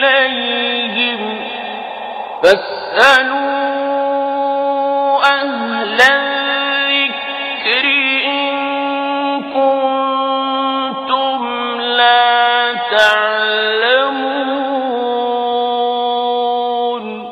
إليهم فاسألوا أهل الذكر إن كنتم لا تعلمون.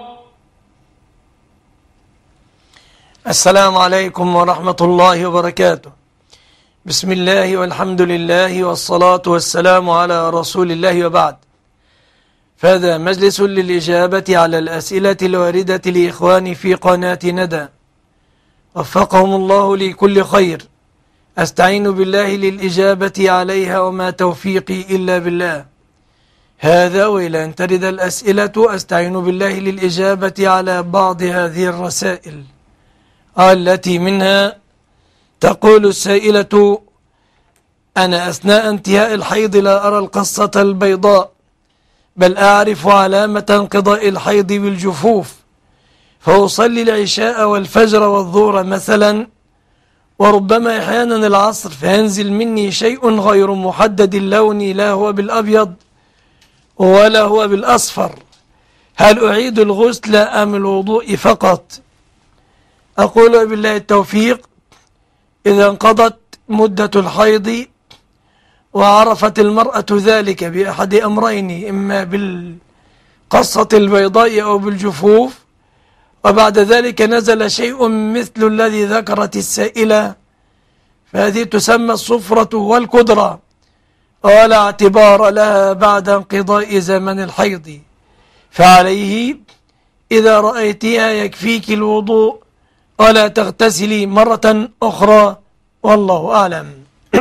السلام عليكم ورحمة الله وبركاته. بسم الله والحمد لله والصلاة والسلام على رسول الله وبعد. فهذا مجلس للإجابة على الأسئلة الواردة لإخواني في قناة ندى، وفقهم الله لكل خير. أستعين بالله للإجابة عليها وما توفيقي إلا بالله. هذا وإلى أن ترد الأسئلة أستعين بالله للإجابة على بعض هذه الرسائل، التي منها تقول السائلة: أنا أثناء انتهاء الحيض لا أرى القصة البيضاء، بل أعرف علامة انقضاء الحيض بالجفوف، فأصلي العشاء والفجر والظهر مثلا، وربما أحيانا العصر، فينزل مني شيء غير محدد اللون، لا هو بالأبيض ولا هو بالأصفر. هل أعيد الغسل أم الوضوء فقط؟ أقول بالله التوفيق. إذا انقضت مدة الحيض وعرفت المرأة ذلك بأحد أمرين، إما بالقصة البيضاء أو بالجفوف، وبعد ذلك نزل شيء مثل الذي ذكرت السائلة، فهذه تسمى الصفرة والكدرة، ولا اعتبار لها بعد انقضاء زمن الحيض. فعليه إذا رأيتها يكفيك الوضوء ولا تغتسلي مرة أخرى، والله أعلم.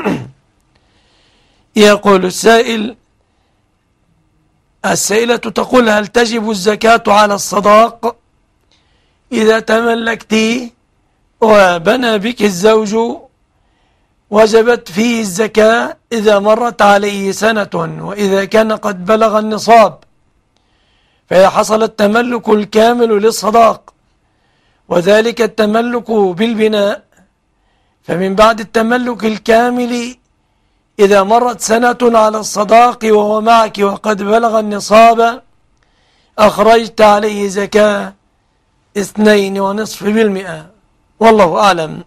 يقول السائلة تقول: هل تجب الزكاة على الصداق إذا تملكتيه وبنى بك الزوج؟ وجبت فيه الزكاة إذا مرت عليه سنة، وإذا كان قد بلغ النصاب، فإذا حصل التملك الكامل للصداق، وذلك التملك بالبناء، فمن بعد التملك الكامل إذا مرت سنة على الصداق وهو معك وقد بلغ النصاب، أخرجت عليه زكاة 2.5%، والله أعلم.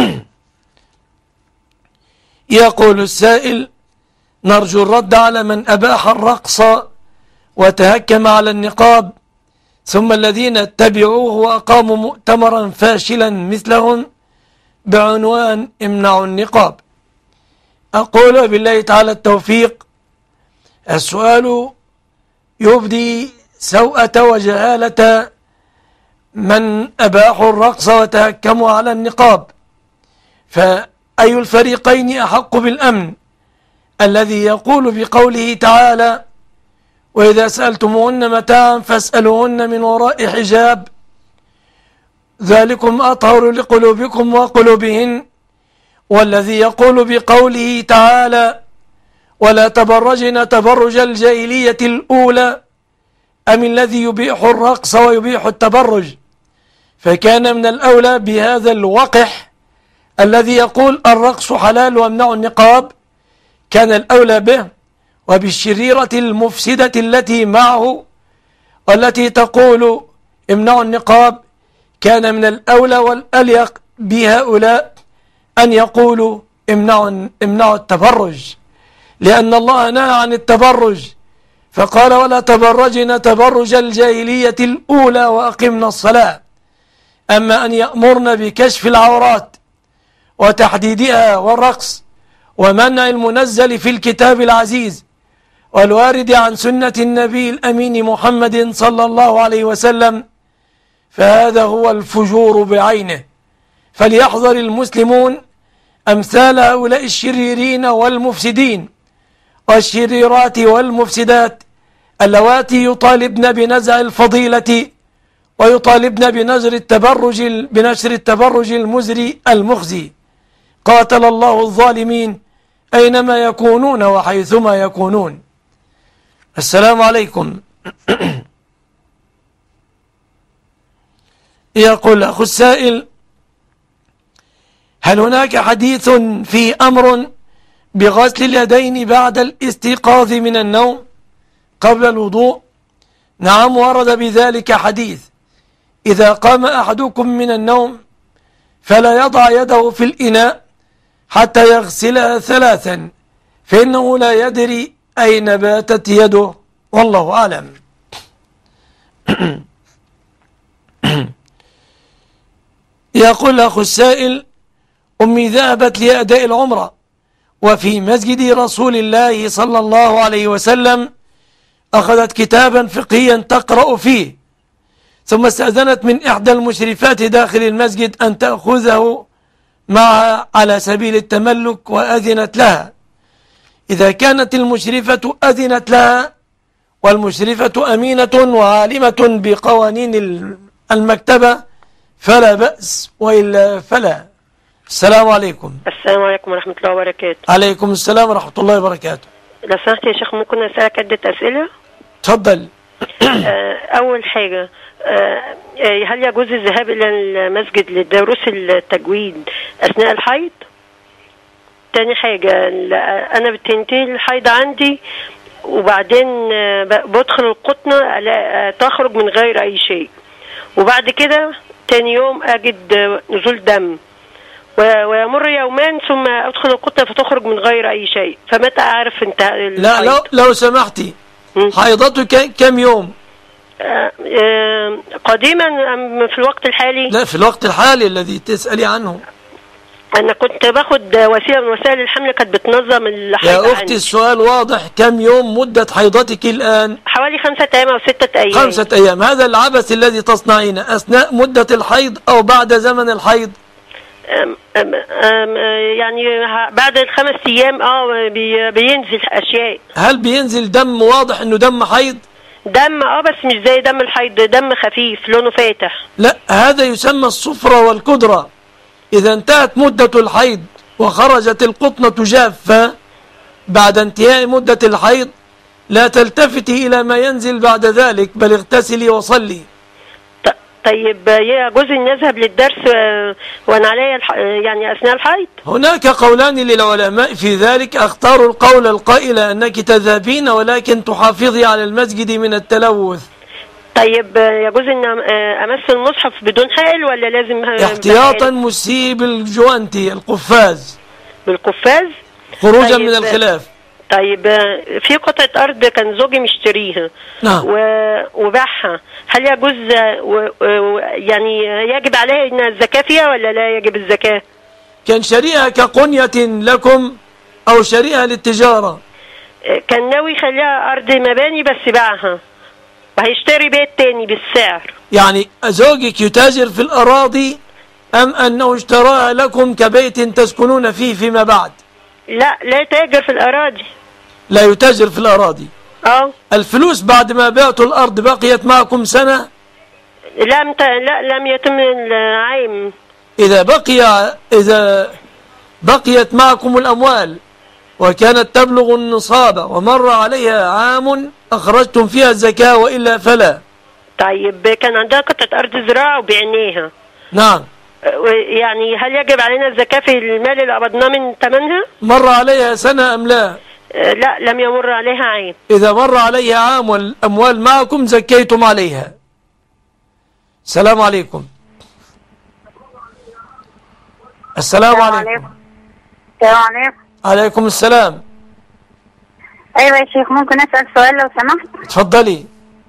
يقول السائل: نرجو الرد على من أباح الرقص وتهكم على النقاب، ثم الذين اتبعوه وأقاموا مؤتمرا فاشلا مثلهم بعنوان امنعوا النقاب. أقول بالله تعالى التوفيق. السؤال يبدي سوءة وجهالة من أباحوا الرقص وتهكموا على النقاب، فأي الفريقين أحق بالأمن؟ الذي يقول بقوله تعالى: وإذا سألتموهن متاعا فاسألوهن من وراء حجاب ذلكم أطهر لقلوبكم وقلوبهن، والذي يقول بقوله تعالى: ولا تبرجن تبرج الجاهلية الأولى، أم الذي يبيح الرقص ويبيح التبرج؟ فكان من الأولى بهذا الوقح الذي يقول الرقص حلال وامنعوا النقاب، كان الأولى به، وبالشريرة المفسدة التي معه والتي تقول امنعوا النقاب، كان من الأولى والأليق بهؤلاء أن يقولوا امنعوا التبرج، لأن الله نهى عن التبرج، فقال: ولا تبرجن تبرج الجاهلية الأولى وأقمنا الصلاة. أما أن يأمرن بكشف العورات وتحديدها والرقص ومنع المنزل في الكتاب العزيز والوارد عن سنة النبي الأمين محمد صلى الله عليه وسلم، فهذا هو الفجور بعينه. فليحذر المسلمون أمثال هؤلاء الشريرين والمفسدين والشريرات والمفسدات، اللواتي يطالبن بنزع الفضيلة ويطالبن بنشر التبرج المزري المخزي. قاتل الله الظالمين أينما يكونون وحيثما يكونون. السلام عليكم. يقول أخو السائل: هل هناك حديث في أمر بغسل اليدين بعد الاستيقاظ من النوم قبل الوضوء؟ نعم ورد بذلك حديث: إذا قام أحدكم من النوم فلا يضع يده في الإناء حتى يغسلها 3 فإنه لا يدري أين باتت يده، والله أعلم. يقول أخو السائل: أمي ذهبت لأداء العمرة وفي مسجد رسول الله صلى الله عليه وسلم أخذت كتابا فقهيا تقرأ فيه، ثم استأذنت من إحدى المشرفات داخل المسجد أن تأخذه معها على سبيل التملك وأذنت لها. إذا كانت المشرفة أذنت لها والمشرفة أمينة وعالمة بقوانين المكتبة فلا بأس، وإلا فلا. السلام عليكم. السلام عليكم ورحمة الله وبركاته. عليكم السلام ورحمة الله وبركاته. لو سمحت يا شيخ ممكن أسألك عدة أسئلة؟ تفضل. أول حاجة، هل يجوز الذهاب إلى المسجد لدروس التجويد أثناء الحيض؟ تاني حاجة، أنا بتنتهي الحيض عندي وبعدين بدخل القطنة تخرج من غير أي شيء، وبعد كده تاني يوم أجد نزول دم، ويمر يومان ثم أدخل القطنة فتخرج من غير أي شيء، فمتى أعرف انتهى الحيض؟ لا لو سمحتي، حيضتك كم يوم؟ قديما أم في الوقت الحالي؟ لا، في الوقت الحالي الذي تسألي عنه. أنا كنت باخد وسيلة من وسائل الحمل كانت بتنظم الحيض يا أختي عندي. السؤال واضح، كم يوم مدة حيضتك الآن؟ حوالي 5 أيام أو 6 أيام. 5 أيام. هذا العبث الذي تصنعينه أثناء مدة الحيض أو بعد زمن الحيض؟ يعني بعد ال5 أيام بينزل أشياء. هل بينزل دم واضح إنه دم حيض؟ دم بس مش زي دم الحيض، دم خفيف لونه فاتح. لا، هذا يسمى الصفرة والكدرة. إذا انتهت مدة الحيض وخرجت القطنة جافة بعد انتهاء مدة الحيض لا تلتفتي إلى ما ينزل بعد ذلك، بل اغتسلي وصلي. طيب يجوز أن نذهب للدرس وأنا علي يعني أثناء الحيض؟ هناك قولان للعلماء في ذلك. أختار القول القائل أنك تذهبين ولكن تحافظي على المسجد من التلوث. طيب يجوز أن أمس المصحف بدون حائل ولا لازم احتياطا مسيء بالجوانتي القفاز؟ بالقفاز خروجا طيب من الخلاف. طيب في قطعة أرض كان زوجي مشتريها وباعها، هل يجوز يعني يجب عليه إن الزكاة فيها ولا لا يجب الزكاة؟ كان شريها كقنية لكم أو شريها للتجارة؟ كان ناوي يخليها أرض مباني بس باعها وهيشتري بيت تاني بالسعر. يعني زوجك يتاجر في الأراضي أم أنه اشتراها لكم كبيت تسكنون فيه فيما بعد؟ لا يتاجر في الأراضي. لا يتاجر في الأراضي. الفلوس بعد ما بعتوا الأرض بقيت معكم سنة؟ لم يتم العام. إذا بقيت معكم الأموال وكانت تبلغ النصاب ومر عليها عام أخرجتم فيها الزكاة وإلا فلا. طيب كان عندها قطعة أرض زراعة وبعناها. نعم. يعني هل يجب علينا الزكاة في المال اللي قبضناه من ثمنها؟ مر عليها سنة أم لا؟ لا، لم يمر عليها عام. إذا مر عليها عام والأموال معكم زكيتم عليها. السلام عليكم. السلام عليكم. السلام عليكم. عليكم السلام. أيوة يا شيخ، ممكن أسأل سؤال لو سمحت؟ اتفضلي.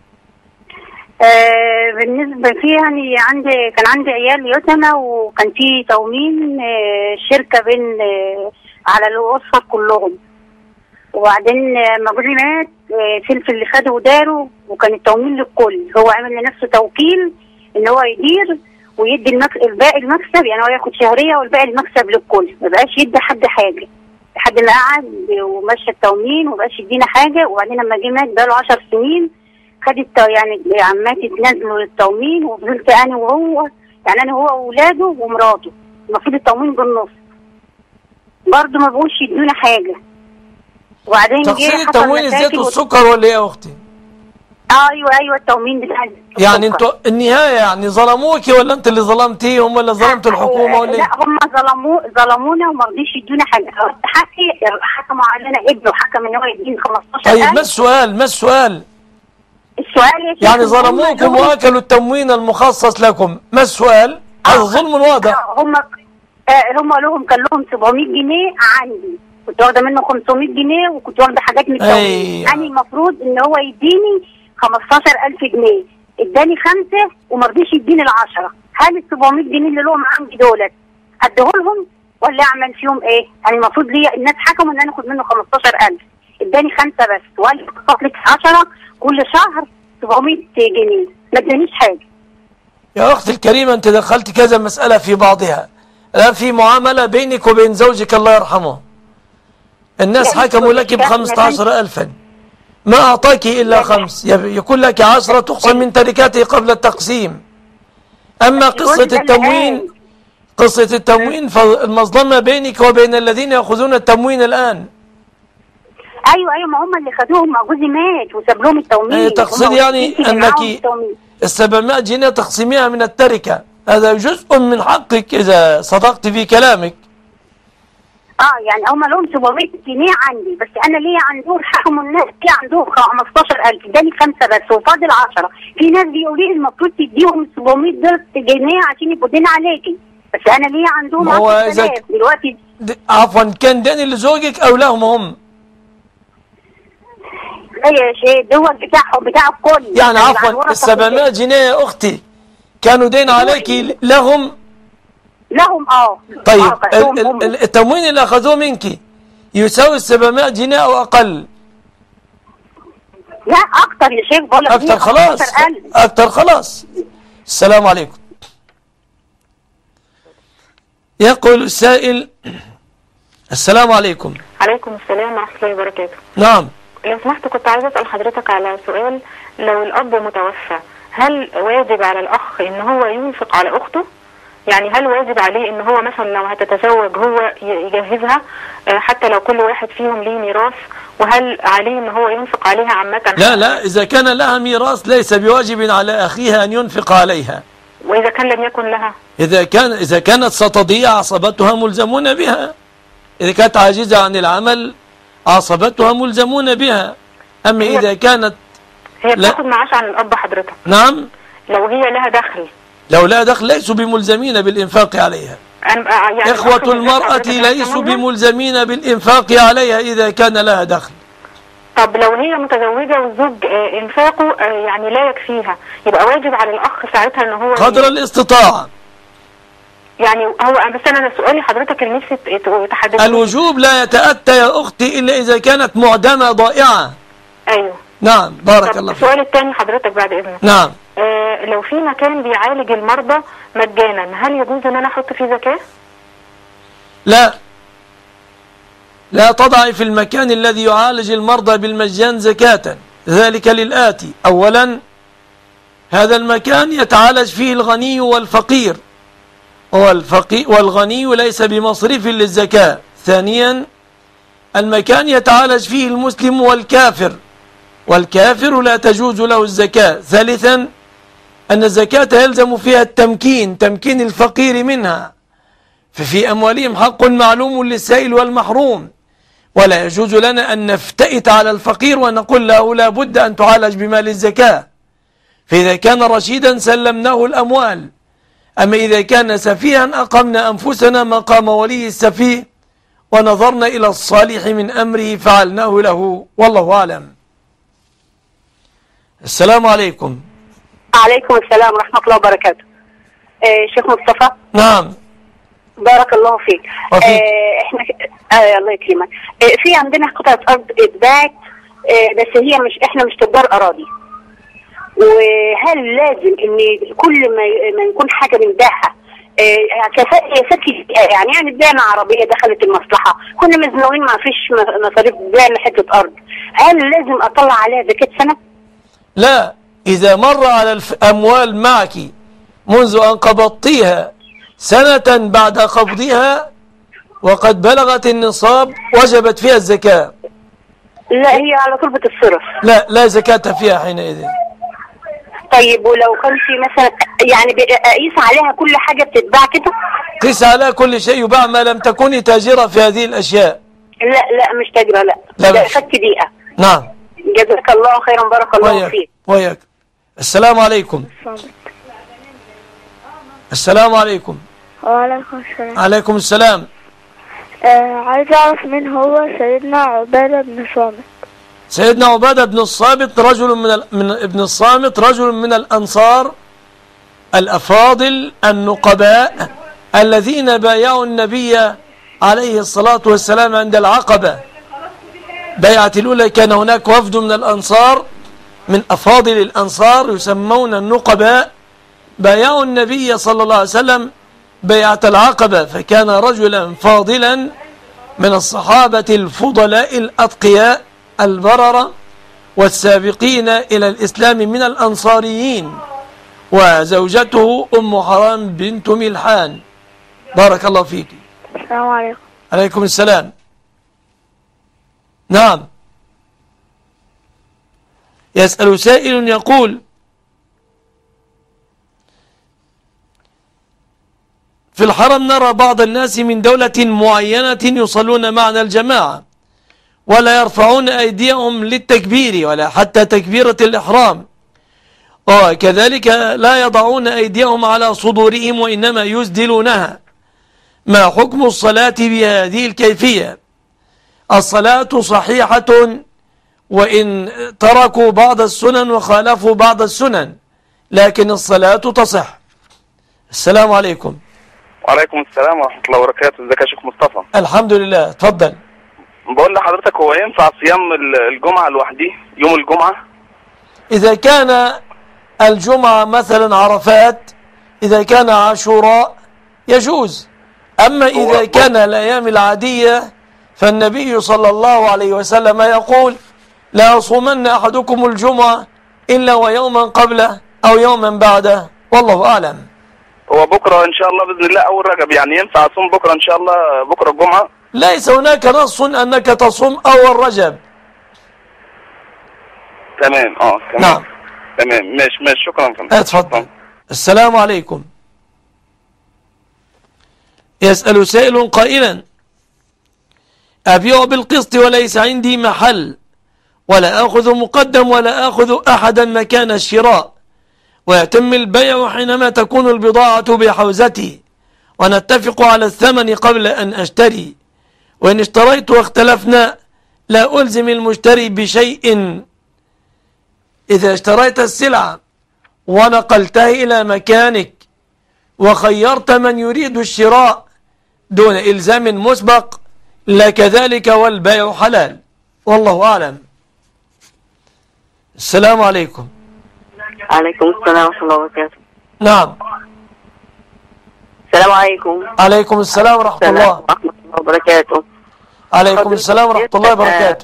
بالنسبة يعني كان عندي عيال يتامى وكان في تومين شركة بين على الأسرة كلهم، وبعدين ما جوزي مات سلف اللي خده وداره وكان التومين للكل. هو عمل لنفسه توكيل إن هو يدير ويدي الباقي المكسب، يعني هو ياخد شهرية والباقي المكسب للكل، ما بقاش يدي حد حاجة لحد ما قعد ومشى التومين ومبقاش يدينا حاجة. وبعدين لما جه مات بقاله 10 سنين خدت يعني عماتي تنزلوا للتومين وفضلت انا وهو، يعني انا هو واولاده ومراته، المفروض التومين بالنص برضه ما بقوش يدونا حاجه. وبعدين تقصير التموين الزيت والسكر ولا ايه يا اختي؟ ايوه التومين بتاع يعني انتوا النهايه يعني ظلموكي ولا انت اللي ظلمتيهم ولا ظلمت الحكومه ولا ايه؟ لا، هم ظلمونا وما رضيش يدونا حاجه. حكموا علينا ابنه، حكم ان هو يدينا 15,000. طيب ما السؤال؟ السؤال يا شيخ يعني هم ظلموكم لهم- وأكلوا التموين المخصص لكم، ما السؤال؟ هذا ظلم واضح. هم لهم كان لهم 700 جنيه عندي، كنت واخده منه 500 جنيه وكنت واخده حاجات من التموين. أيوة. يعني المفروض ان هو يديني 15000 جنيه، اداني 5 وما رضيش يديني ال10. هل ال 700 جنيه اللي لهم عندي دولت اديهولهم ولا اعمل فيهم ايه؟ يعني المفروض ليا الناس حكموا ان انا اخد منه 15000، اداني 5 بس، وقال لي احط لك 10 كل شهر 700 جنيه، ما ادانيش حاجه. يا أختي الكريمة، أنت دخلت كذا مسألة في بعضها. الآن في معاملة بينك وبين زوجك الله يرحمه، الناس يعني حكموا لك ب15,000، ما أعطاك إلا 5، يكون لك 10 تقسم من تركاته قبل التقسيم. أما قصة التموين فالمظلمة بينك وبين الذين يأخذون التموين الآن. ايوه ما هم اللي خدوهم، ما جوزي مات وساب لهم التومين. تقصد يعني أنك 700 جنيه تقسميها من التركة، هذا جزء من حقك إذا صدقت في كلامك. يعني هم لهم 700 جنيه عندي، بس انا ليا عندهم حكم الناس ليا عندهم 15000، اداني 5 بس وفاضل 10. في ناس بيقولوا لي المفروض تديهم 700 جنيه عشان يبقوا دين عليكي، بس انا ليا عندهم 10,000 دلوقتي. عفوا، كان دين لزوجك او لهم هم؟ لا يا شيخ، دول بتاع الكل. يعني عفوا، ال700 جنيه يا اختي كانوا دين عليك لهم؟ طيب التموين اللي اخذوه منك يساوي ال700 جنيه او اقل؟ لا اكتر يا شيخ، بقول لك اكتر. خلاص اكتر خلاص. السلام عليكم. يقول السائل: السلام عليكم. عليكم السلام ورحمة الله وبركاته. نعم. لو سمحت كنت عايزة أسأل حضرتك على سؤال. لو الأب متوفى، هل واجب على الأخ إن هو ينفق على أخته؟ يعني هل واجب عليه إن هو مثلا لو هتتزوج هو يجهزها حتى لو كل واحد فيهم ليه ميراث؟ وهل عليه إن هو ينفق عليها عامة؟ لا، إذا كان لها ميراث ليس بواجب على أخيها أن ينفق عليها. وإذا كان لم يكن لها؟ إذا كانت ستضيع عصبتها ملزمون بها. إذا كانت عاجزة عن العمل عصبتها ملزمون بها. أما إذا كانت هي بتاخد معاش عن الأب حضرتك. نعم. لو هي لها دخل. لو لا دخل ليسوا بملزمين بالإنفاق عليها. يعني إخوة المرأة ليسوا بملزمين بالإنفاق عليها إذا كان لها دخل. طب لو هي متزوجة والزوج إنفاقه يعني لا يكفيها، يبقى واجب على الأخ ساعتها إن هو قدر الاستطاعة. يعني هو بس أنا سؤالي حضرتك اللي نفسي تحدد. الوجوب لا يتأتى يا أختي إلا إذا كانت معدمة ضائعة. أيوه. نعم، بارك الله فيك. السؤال الثاني حضرتك بعد إذنك. نعم. لو في مكان بيعالج المرضى مجانا، هل يجوز ان انا احط فيه زكاة؟ لا تضعي في المكان الذي يعالج المرضى بالمجان زكاة، ذلك للآتي: اولا، هذا المكان يتعالج فيه الغني والفقير، والغني ليس بمصرف للزكاة. ثانيا، المكان يتعالج فيه المسلم والكافر لا تجوز له الزكاة. ثالثا، أن الزكاة يلزم فيها تمكين الفقير منها، ففي أموالهم حق معلوم للسائل والمحروم، ولا يجوز لنا أن نفتئت على الفقير ونقول له لا بد أن تعالج بمال الزكاة. فإذا كان رشيدا سلمناه الأموال، أما إذا كان سفيها أقمنا أنفسنا مقام ولي السفيه ونظرنا إلى الصالح من أمره فعلناه له، والله أعلم. السلام عليكم. عليكم السلام ورحمة الله وبركاته. شيخ مصطفى. نعم. بارك الله فيك. احنا الله يكرمك. في عندنا قطعة أرض اتباعت، بس هي احنا مش تجار أراضي. وهل لازم ان كل ما نكون حاجة بنبيعها يعني بعنا عربية دخلت المصلحة، كنا مزنوقين ما فيش مصاريف، بعنا حتة أرض، هل لازم أطلع عليها زكاة سنة؟ لا، إذا مر على الأموال معك منذ أن قبضتيها سنة بعد قبضها وقد بلغت النصاب وجبت فيها الزكاة. لا، هي على طول بتتصرف. لا زكاة فيها حينئذ. طيب ولو كان في مثلا يعني قيس عليها كل حاجة بتتباع كده؟ قيس عليها كل شيء يباع ما لم تكوني تاجرة في هذه الأشياء. لا مش تاجرة. لا خدت دقيقة. نعم. جزاك الله خيرا، بارك الله وياك فيك. وياك. السلام عليكم. السلام عليكم. وعليكم السلام. عليكم السلام. عايز أعرف مين هو سيدنا عبادة بن صامت. سيدنا عبادة بن الصامت ابن الصامت رجل من الأنصار الأفاضل النقباء الذين بايعوا النبي عليه الصلاة والسلام عند العقبة. بيعة الأولى كان هناك وفد من الأنصار من أفاضل الأنصار يسمون النقباء، بايعوا النبي صلى الله عليه وسلم بيعة العقبة، فكان رجلا فاضلا من الصحابة الفضلاء الأتقياء البررة والسابقين إلى الإسلام من الأنصاريين. وزوجته أم حرام بنت ملحان. بارك الله فيك. السلام عليكم. عليكم السلام. نعم. يسأل سائل يقول: في الحرم نرى بعض الناس من دولة معينة يصلون معنا الجماعة ولا يرفعون أيديهم للتكبير ولا حتى تكبيرة الإحرام، وكذلك لا يضعون أيديهم على صدورهم وإنما يسدلونها. ما حكم الصلاة بهذه الكيفية؟ الصلاة صحيحة وإن تركوا بعض السنن وخالفوا بعض السنن، لكن الصلاة تصح. السلام عليكم. وعليكم السلام ورحمة الله وبركاته. ازيك يا شيخ مصطفى؟ الحمد لله. تفضل. بقول لحضرتك، هو ينفع صيام الجمعة لوحده يوم الجمعة؟ إذا كان الجمعة مثلا عرفات، إذا كان عاشوراء يجوز. أما إذا كان الأيام العادية فالنبي صلى الله عليه وسلم يقول: لا يصومن أحدكم الجمعة إلا ويوما قبله أو يوما بعده، والله أعلم. هو بكرة إن شاء الله بإذن الله أول رجب، يعني ينفع أصوم بكرة إن شاء الله، بكرة الجمعة؟ ليس هناك نص أنك تصوم أول رجب. تمام. تمام. نعم. تمام. ماشي. شكرا فندم. اتفضل. السلام عليكم. يسأل سائل قائلا: أبيع بالقسط وليس عندي محل، ولا أخذ مقدم ولا أخذ أحدا مكان الشراء، ويتم البيع حينما تكون البضاعة بحوزتي، ونتفق على الثمن قبل أن أشتري، وإن اشتريت واختلفنا لا ألزم المشتري بشيء. إذا اشتريت السلعة ونقلتها إلى مكانك وخيرت من يريد الشراء دون إلزام مسبق لك ذلك، والبيع حلال، والله أعلم. السلام عليكم. عليكم السلام ورحمة الله وبركاته. نعم. السلام عليكم. عليكم السلام ورحمة الله. ورحمة الله وبركاته. عليكم السلام ورحمة الله وبركاته.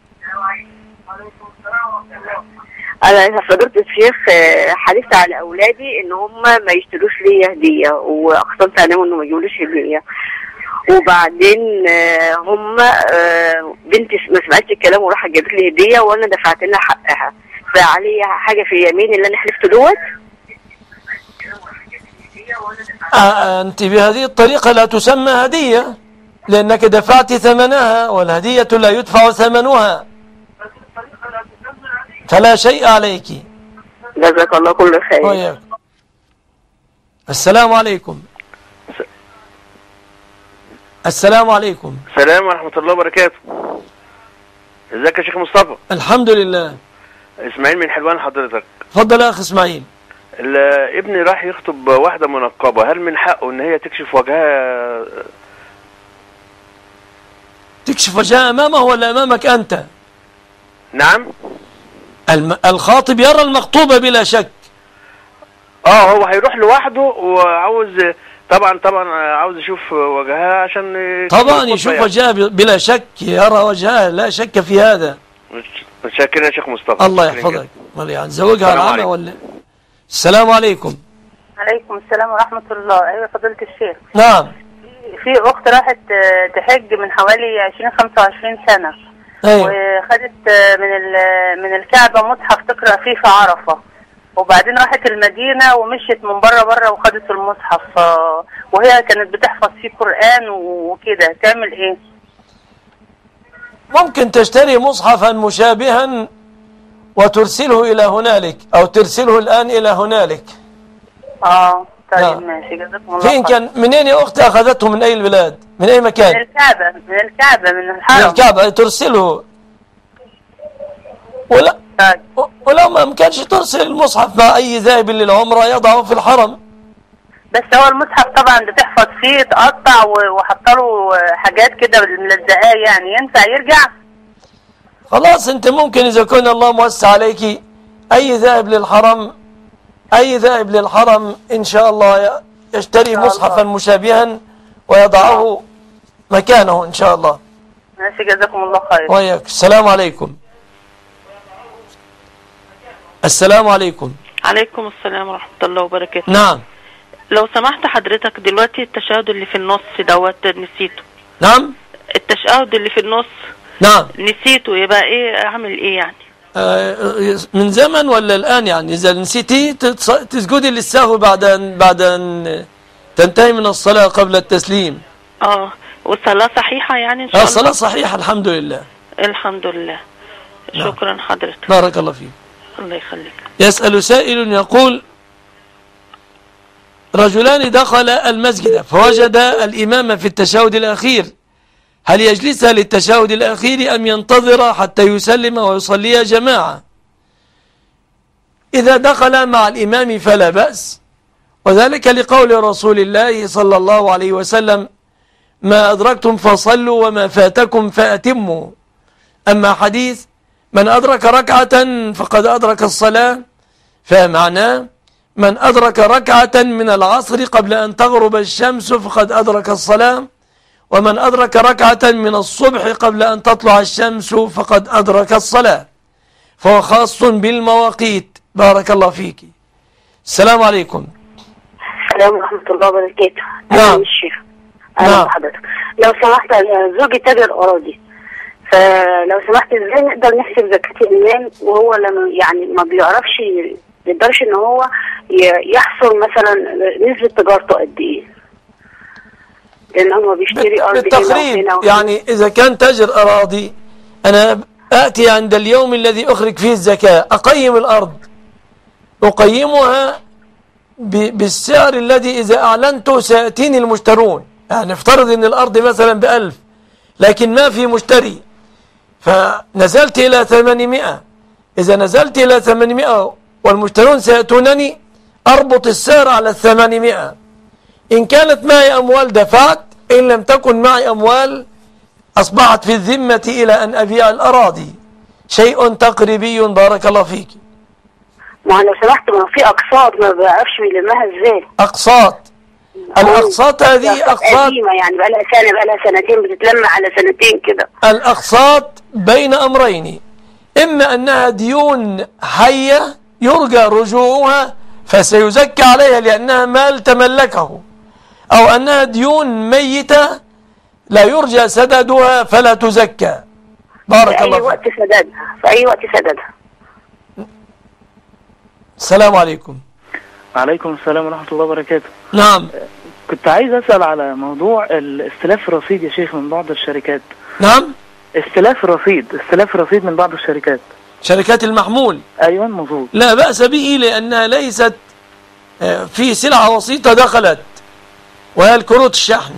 أنا فضلت الشيخ حرصت على أولادي إن هم ما يشتروش لي هدية، وأقسمت عليهم إنه ما يجيبوليش هدية، وبعدين هم بنتي ما سمعتش الكلام وراحت جابت لي هدية وأنا دفعت لها حقها، فعلي حاجة في يمين اللي أنا حلفت دوت؟ أنت بهذه الطريقة لا تسمى هدية، لأنك دفعت ثمنها، والهدية لا يدفع ثمنها، فلا شيء عليك. جزاك الله كل خير. وياك. السلام عليكم. السلام عليكم. السلام ورحمة الله وبركاته. ازيك يا شيخ مصطفى؟ الحمد لله. اسماعيل من حلوان حضرتك. اتفضل يا أخ اسماعيل. ابني راح يخطب واحدة منقبة، هل من حقه ان هي تكشف وجهها؟ تكشف وجهها أمامه ولا أمامك أنت؟ نعم. الخاطب يرى المخطوبة بلا شك. هو هيروح لوحده وعاوز طبعا عاوز يشوف وجهها عشان طبعا يشوف وجهها بلا شك، يرى وجهها لا شك في هذا. متشكر يا شيخ مصطفى. الله يحفظك. يعني زوجها العامة ولا؟ السلام عليكم. عليكم السلام ورحمة الله. أيوة فضيلة الشيخ. نعم. في أخت راحت تحج من حوالي 20-25 سنة. أيوة. وخدت من الكعبة مصحف تقرأ فيه في عرفة، وبعدين راحت المدينة ومشيت من بره وخدت المصحف، وهي كانت بتحفظ فيه قرآن وكده، تعمل ايه؟ ممكن تشتري مصحفا مشابها وترسله إلى هنالك أو ترسله الآن إلى هنالك. طيب نعم. ماشي، جزاكم الله فين خير. كان؟ منين يا أختي أخذته؟ من أي البلاد؟ من أي مكان؟ من الكعبة من من الحرم. الكعبة ترسله. ولو ما كانش ترسل المصحف مع أي ذاهب للعمرة يضعه في الحرم. بس هو المصحف طبعا بتحفظ فيه اتقطع وحط له حاجات كده ملزقاه، يعني ينفع يرجع؟ خلاص أنت ممكن إذا كان الله موسع عليك أي ذاهب للحرم إن شاء الله يشتري مصحفا مشابها ويضعه مكانه إن شاء الله. ماشي، جزاكم الله خير. وياك. السلام عليكم. السلام عليكم. عليكم السلام ورحمة الله وبركاته. نعم. لو سمحت حضرتك دلوقتي التشهد اللي في النص دوت نسيته. نعم. التشهد اللي في النص. نعم. نسيته، يبقى ايه اعمل ايه يعني؟ من زمن ولا الآن يعني؟ إذا نسيتي تسجدي للسهو بعد أن تنتهي من الصلاة قبل التسليم. والصلاة صحيحة يعني إن شاء الله؟ الصلاة صحيحة الحمد لله. الحمد لله. شكرا حضرتك. بارك الله فيك. الله يخليك. يسأل سائل يقول: رجلان دخل المسجد فوجد الإمام في التشهد الأخير، هل يجلس للتشهد الأخير أم ينتظر حتى يسلم ويصلي جماعة؟ إذا دخل مع الإمام فلا بأس، وذلك لقول رسول الله صلى الله عليه وسلم: ما أدركتم فصلوا وما فاتكم فأتموا. أما حديث من أدرك ركعة فقد أدرك الصلاة فمعناه من أدرك ركعة من العصر قبل أن تغرب الشمس فقد أدرك الصلاة، ومن أدرك ركعة من الصبح قبل أن تطلع الشمس فقد أدرك الصلاة، فهو خاص بالمواقيت. بارك الله فيك. السلام عليكم. السلام ورحمة الله وبركاته. نعم. الشيخ. أهلا بحضرتك. لو سمحت، زوجي تاجر أراضي، فلو سمحت ازاي نقدر نحسب زكاة الإمام وهو لما يعني ما بيعرفش، ما يقدرش ان هو يحصر مثلا نسبة تجارته قد ايه؟ لان هو بيشتري ارض بالتقريب يعني اذا كان تاجر اراضي انا اتي عند اليوم الذي اخرج فيه الزكاة اقيم الارض، اقيمها بالسعر الذي اذا اعلنته سيأتيني المشترون. يعني افترض ان الارض مثلا ب1000 لكن ما في مشتري، فنزلت الى 800. اذا نزلت الى 800 والمشترون سيأتونني أربط السعر على 800. إن كانت معي أموال دفعت، إن لم تكن معي أموال أصبحت في الذمة إلى أن أبيع الأراضي. شيء تقريبي. بارك الله فيك. ما لو سمحت، ما في أقساط ما بعرفش يلمها إزاي. أقساط. الأقساط هذه أقساط قديمة، يعني بقالها سنة بقالها سنتين بتتلم على سنتين كده. الأقساط بين أمرين: إما أنها ديون حية يرجى رجوعها فسيزكى عليها لأنها مال تملكه، أو أنها ديون ميتة لا يرجى سددها فلا تزكى. بارك الله فيك. في أي وقت سددها. السلام عليكم. وعليكم السلام ورحمة الله وبركاته. نعم. كنت عايز أسأل على موضوع الاستلاف الرصيد يا شيخ من بعض الشركات. نعم. استلاف رصيد من بعض الشركات. شركات المحمول. أيوة مظبوط. لا بأس به لأنها ليست في سلعة وسيطة دخلت وهي الكروت الشحن.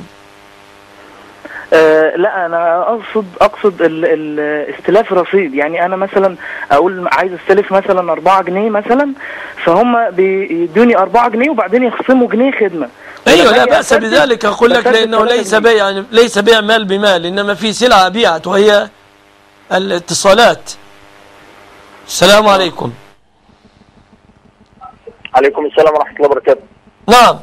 لا أنا أقصد الاستلاف الرصيد. يعني أنا مثلا أقول عايز استلف مثلا 4 جنيه مثلا، فهم بيدوني 4 جنيه وبعدين يخصموا جنيه خدمة. أيوة لا بأس بذلك. أقول لك لأنه ليس بيع مال بمال، إنما في سلعة بيعت وهي الاتصالات. السلام عليكم. عليكم السلام ورحمة الله وبركاته. نعم.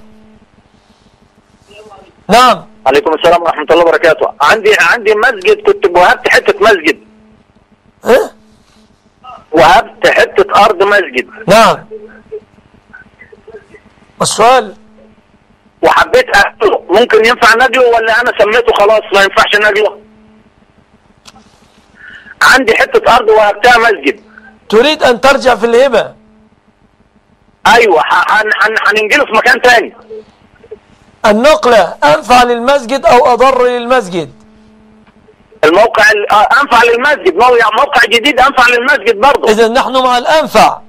نعم. عليكم السلام ورحمة الله وبركاته. عندي مسجد، كنت وهبت حتة مسجد. ايه؟ وهبت حتة أرض مسجد. نعم. السؤال؟ وحبيت أقله، ممكن ينفع نجله ولا أنا سميته خلاص ما ينفعش نجله؟ عندي حتة أرض وهبتها مسجد. تريد أن ترجع في الهبة؟ أيوة، هننجله في مكان تاني. النقلة أنفع للمسجد أو أضر للمسجد؟ الموقع انفع للمسجد، موقع جديد انفع للمسجد برضه. اذا نحن مع الانفع،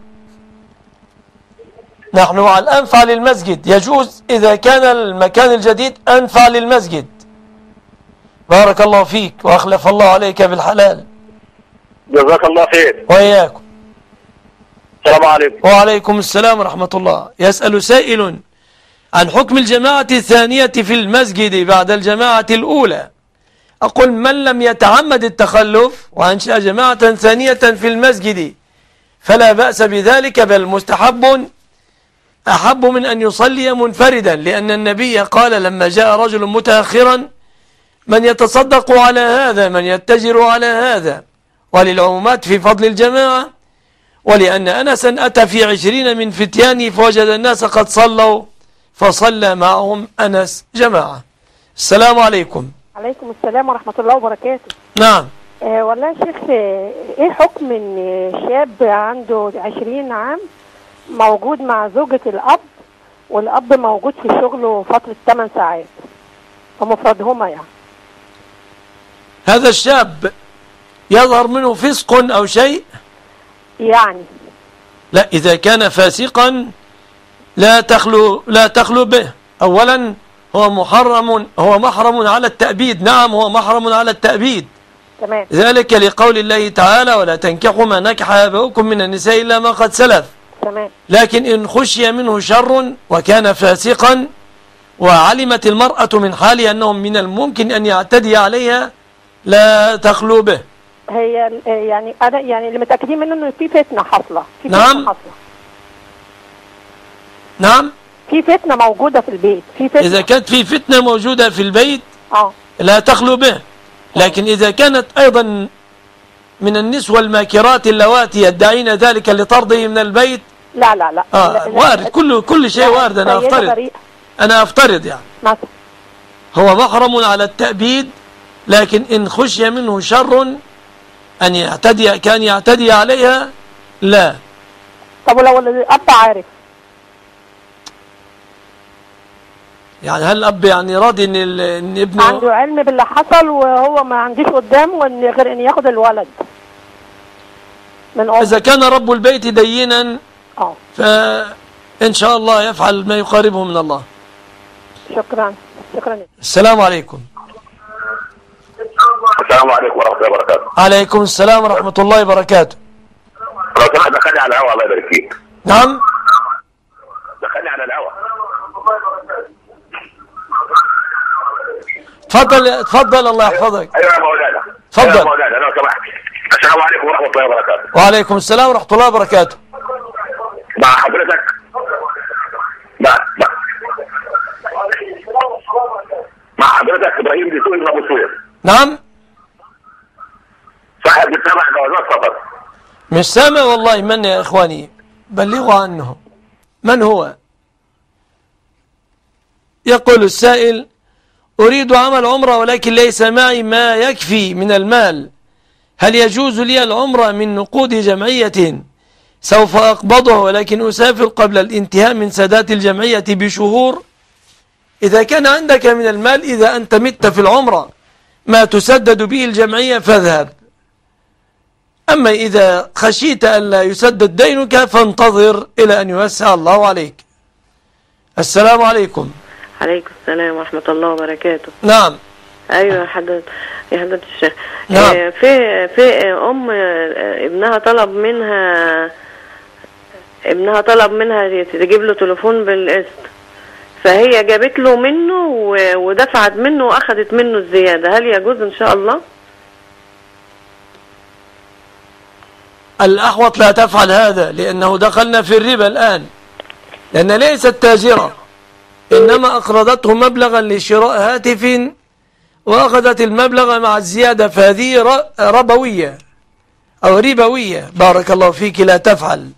نحن مع الانفع للمسجد. يجوز اذا كان المكان الجديد انفع للمسجد. بارك الله فيك واخلف الله عليك بالحلال. جزاك الله خير. واياكم. السلام عليكم. وعليكم السلام ورحمة الله. يسأل سائل عن حكم الجماعة الثانية في المسجد بعد الجماعة الأولى. أقول من لم يتعمد التخلف وأنشأ جماعة ثانية في المسجد فلا بأس بذلك، بل مستحب أحب من أن يصلي منفردا، لأن النبي قال لما جاء رجل متأخرا من يتصدق على هذا، من يتجر على هذا، وللعمومات في فضل الجماعة. ولأن أنسا أتى في 20 من فتيانه فوجد الناس قد صلوا فصلى معهم أنس جماعة. السلام عليكم. عليكم السلام ورحمة الله وبركاته. نعم. والله يا شيخ، ايه حكم ان شاب عنده 20 عام موجود مع زوجة الأب، والأب موجود في شغله فترة 8 ساعات ومفردهما يعني؟ هذا الشاب يظهر منه فسق أو شيء يعني؟ لا، إذا كان فاسقا لا تخلو به. أولا هو محرم على التأبيد. نعم، هو محرم على التأبيد. تمام. ذلك لقول الله تعالى ولا تنكحوا ما نكح آباؤكم من النساء إلا ما قد سلف. تمام. لكن إن خشي منه شر وكان فاسقا وعلمت المرأة من حاله أنه من الممكن أن يعتدي عليها لا تخلو به. هي يعني أنا يعني اللي متأكدين منه إنه في فتنة حاصلة. نعم. نعم. في فتنة موجودة في البيت. في فتنة. إذا كانت في فتنة موجودة في البيت لا تخلو به. لكن إذا كانت أيضا من النسوة الماكرات اللواتي يدعين ذلك لطرده من البيت، لا لا لا, وارد. كل شيء وارد. أنا أفترض يعني مثلا هو محرم على التأبيد، لكن إن خشي منه شر أن يعتدي عليها لا. طب ولو الأب عارف؟ يعني هل الأب يعني راضي إن ابنه عنده علم باللي حصل وهو ما عنديش قدامه غير إن ياخد الولد من أمه؟ إذا كان رب البيت دينا فإن شاء الله يفعل ما يقاربه من الله. شكرا. السلام عليكم. السلام عليكم ورحمة الله وبركاته. عليكم السلام ورحمة الله وبركاته. لو سمحت دخلني على الهواء الله يبارك فيك. نعم. دخلني على الهواء. تفضل الله يحفظك. ايوه يا مولانا. تفضل. يا مولانا لو سمحت. السلام عليكم ورحمة الله وبركاته. وعليكم السلام ورحمة الله وبركاته. مع حضرتك مع حضرتك ابراهيم دسوقي من ابو سوير. نعم. صاحب مجتمع جوازات سفر. مش سامع والله. من يا اخواني؟ بلغوا عنه. من هو؟ يقول السائل أريد عمل عمرة ولكن ليس معي ما يكفي من المال، هل يجوز لي العمرة من نقود جمعية سوف أقبضه ولكن أسافر قبل الانتهاء من سداد الجمعية بشهور؟ إذا كان عندك من المال إذا أنت مت في العمرة ما تسدد به الجمعية فاذهب. أما إذا خشيت ألا يسدد دينك فانتظر إلى أن يوسع الله عليك. السلام عليكم. عليكم السلام ورحمة الله وبركاته. نعم. أيوة يا حضرة الشيخ. نعم. في أم ابنها طلب منها تجيب له تليفون بالقسط، فهي جابت له منه ودفعت منه وأخذت منه الزيادة، هل يجوز إن شاء الله؟ الأحوط لا تفعل هذا، لأنه دخلنا في الربا الآن، لأن ليست تاجرة إنما أقرضته مبلغا لشراء هاتف وأخذت المبلغ مع الزيادة، فهذه ربوية أو ربوية. بارك الله فيك، لا تفعل.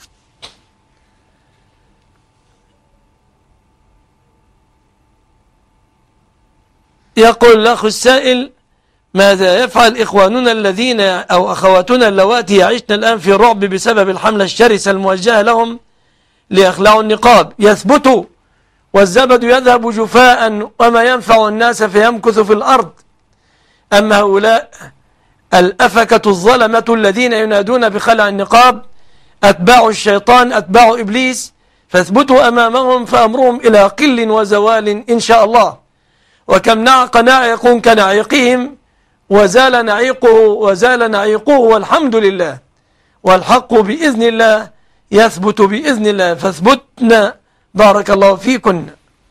يقول الأخ السائل ماذا يفعل إخواننا الذين أو أخواتنا اللواتي يعيشن الآن في الرعب بسبب الحملة الشرسة الموجهة لهم ليخلعوا النقاب؟ يثبتوا والزبد يذهب جفاء وما ينفع الناس فيمكث في الأرض. أما هؤلاء الأفكة الظلمة الذين ينادون بخلع النقاب أتباع الشيطان أتباع إبليس، فاثبتوا أمامهم فأمرهم إلى قل وزوال إن شاء الله. وكم نعق ناعق كنعيقهم وزال نعيقه والحمد لله، والحق بإذن الله يثبت بإذن الله، فاثبتنا بارك الله فيكن.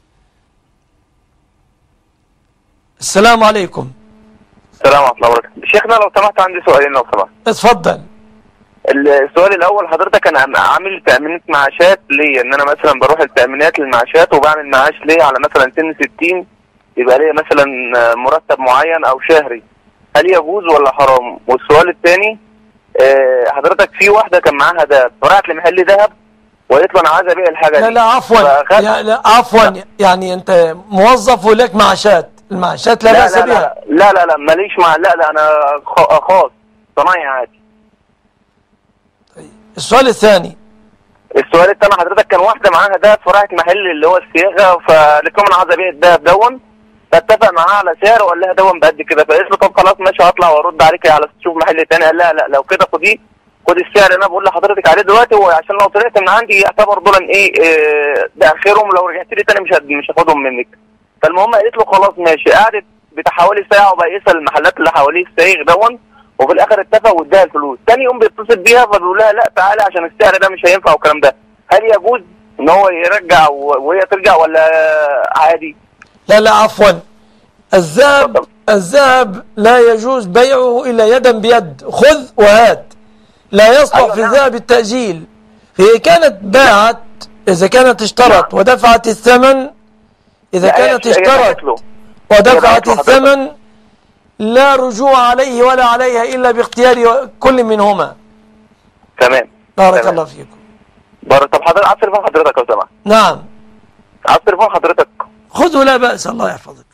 السلام عليكم. السلام ورحمة الله وبركاته. شيخنا لو سمحت عندي سؤالين لو سمحت. اتفضل. السؤال الأول، حضرتك أنا عامل تأمينات معاشات ليا، إن أنا مثلا بروح التأمينات للمعاشات وبعمل معاش ليا على مثلا سن 60، يبقى ليا مثلا مرتب معين أو شهري، هل يجوز ولا حرام؟ والسؤال الثاني، حضرتك في واحدة كان معاها دهب فراحت لمحل دهب وقالت له أنا عايز أبيع الحاجة دي. لا عفوا يعني أنت موظف ولك معاشات، المعاشات لا بأس بها. لا ماليش لا أنا خاص صنايعي عادي. السؤال الثاني. السؤال الثاني، حضرتك كان واحدة معاها دهب فراحت محل اللي هو الصياغة، فقالت لهم أنا عايز أبيع الدهب دون، فاتفق معاها على سعر وقال لها دون بقد كده، فقالت له طب خلاص ماشي هطلع وارد عليك على تشوف محل تاني. قال لا لو كده خدي السعر اللي انا بقول لحضرتك عليه دلوقتي، وعشان لو طلعت من عندي يعتبر دول ده اخرهم، لو رجعت لي تاني مش هاخدهم منك. فالمهم قالت له خلاص ماشي، قعدت بتاع حوالي ساعه وبقى يسال المحلات اللي حواليه الصايغ دون، وفي الاخر اتفق واداها الفلوس. تاني يوم بيتصل بيها فبيقول لها لا تعالى عشان السعر ده مش هينفع والكلام ده، هل يجوز ان هو يرجع وهي ترجع ولا عادي؟ لا عفوا، الذهب لا يجوز بيعه إلا يدا بيد، خذ وهات، لا يصلح في الذهب التأجيل. هي كانت باعت إذا كانت اشترت ودفعت الثمن، إذا كانت اشترت ودفعت الثمن لا رجوع عليه ولا عليها إلا باختيار كل منهما. تمام. بارك الله فيكم. طب حضرتك عايز تليفون حضرتك لو سمحت؟ نعم. عايز تليفون حضرتك؟ خذه لا بأس، الله يحفظك.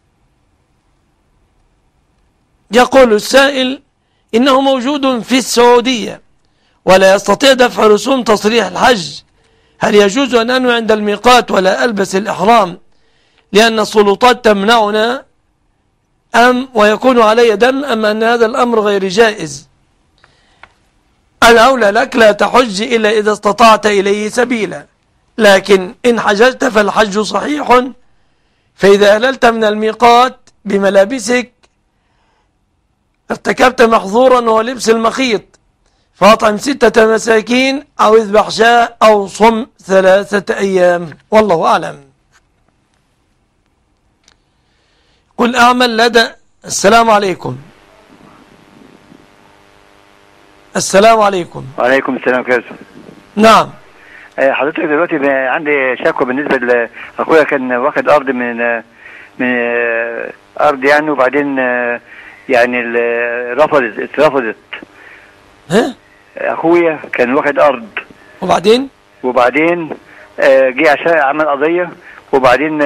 يقول السائل إنه موجود في السعودية ولا يستطيع دفع رسوم تصريح الحج، هل يجوز أن أنوي عند الميقات ولا ألبس الإحرام لأن السلطات تمنعنا ويكون علي دم، أم أن هذا الأمر غير جائز؟ الأولى لك لا تحج إلا إذا استطعت إليه سبيلا، لكن إن حججت فالحج صحيح. فإذا أهللت من الميقات بملابسك ارتكبت محظورا وهو لبس المخيط، فاطعم 6 مساكين أو اذبح شاة أو صم 3 أيام، والله أعلم. قل أعمل لدى. السلام عليكم. السلام عليكم. وعليكم السلام. كيف؟ نعم. حضرتك دلوقتي عندي شكوى بالنسبة لأخويا، كان واخد أرض من أرض يعني، وبعدين يعني اترفضت. ها؟ أخويا كان واخد أرض وبعدين جه عشان عمل قضية، وبعدين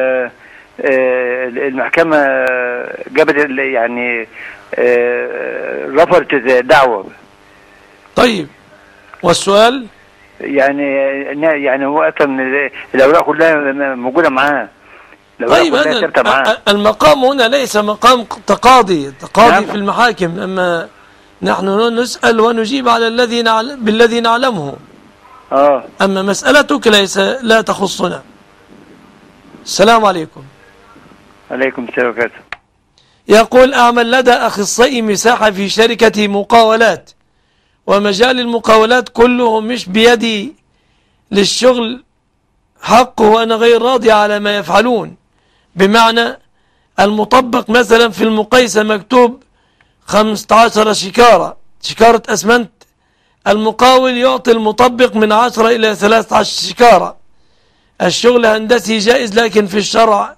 المحكمة جابت يعني رفضت الدعوة. طيب والسؤال؟ يعني هو أصلا الأوراق كلها موجودة معاه. طيب المقام هنا ليس مقام تقاضي نعم. في المحاكم، أما نحن نسأل ونجيب على بالذي نعلمه. أما مسألتك لا تخصنا. السلام عليكم. عليكم السلام وبركاته. يقول أعمل لدى أخصائي مساحة في شركة مقاولات، ومجال المقاولات كله مش بيدي للشغل حقه، وأنا غير راضي على ما يفعلون. بمعنى المطبق مثلا في المقايسة مكتوب 15 شكارة أسمنت، المقاول يعطي المطبق من 10 إلى 13 شكارة. الشغل هندسي جائز، لكن في الشرع